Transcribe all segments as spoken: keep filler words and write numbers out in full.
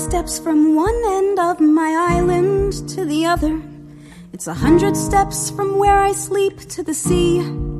steps from one end of my island to the other. It's a hundred steps from where I sleep to the sea.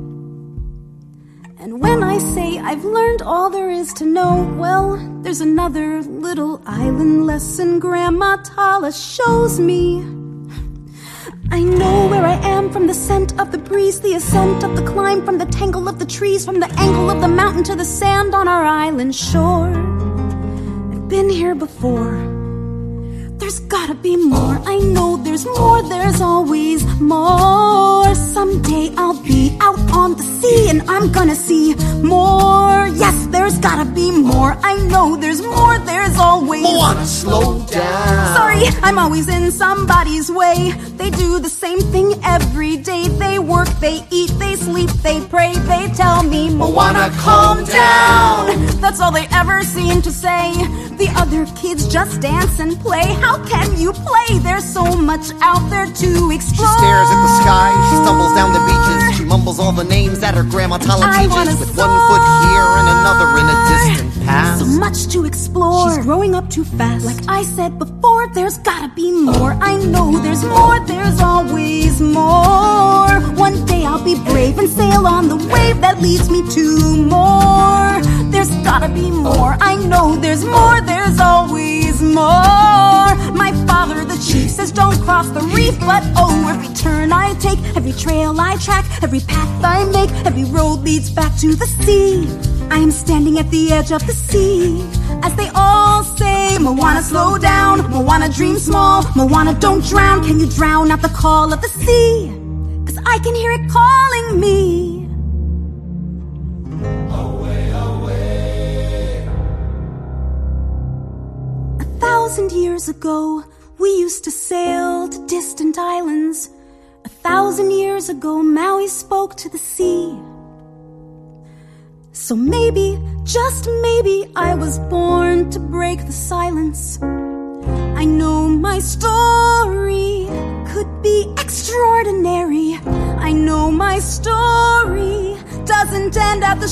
And when I say I've learned all there is to know, well, there's another little island lesson Grandma Tala shows me. I know where I am from the scent of the breeze, the ascent of the climb, from the tangle of the trees, from the angle of the mountain to the sand on our island shore. I've been here before. There's gotta be more. I know there's more, there's always more. Someday I'll be out on the sea and I'm gonna see more. Yes, there's gotta be more. I know there's more, there's always more. Wanna slow down. Sorry, I'm always in somebody's way. They do the same thing every day. They work, they eat, they sleep, they pray. They tell me, Moana, calm down. That's all they ever seem to say. The other kids just dance and play. How can you play? There's so much out there to explore. She stares at the sky, she stumbles down the beaches. She mumbles all the names that her Grandma Tala teaches. With soar. one foot here and another in a distant past. So much to explore. She's growing up too fast. Like I said before, there's gotta be more. I know there's more, there's always more. One day I'll be brave and sail on the wave that leads me to more. There's gotta be more. I know there's more, there's always more. My father, the chief, says don't cross the reef, but oh, every turn I take, every trail I track, every path I make, every road leads back to the sea. I am standing at the edge of the sea, as they all say, Moana, slow down, Moana, dream small, Moana, don't drown. Can you drown out the call of the sea? 'Cause I can hear it calling me. A thousand years ago, we used to sail to distant islands. A thousand years ago, Maui spoke to the sea. So maybe, just maybe, I was born to break the silence. I know my story could be extraordinary. I know my story doesn't end at the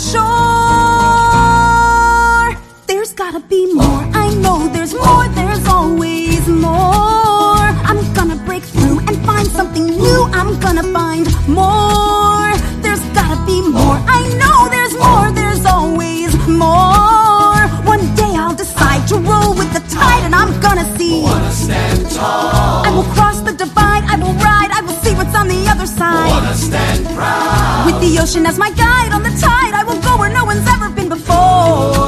shore. There's gotta be more. I know there's more, there's always more. I'm gonna break through and find something new. I'm gonna find more. There's gotta be more. I know there's more, there's always more. One day I'll decide to roll with the tide and I'm gonna see. Wanna stand tall. I will cross the divide, I will ride, I will see what's on the other side. Wanna stand proud. With the ocean as my guide on the tide, I will go where no one's ever been before.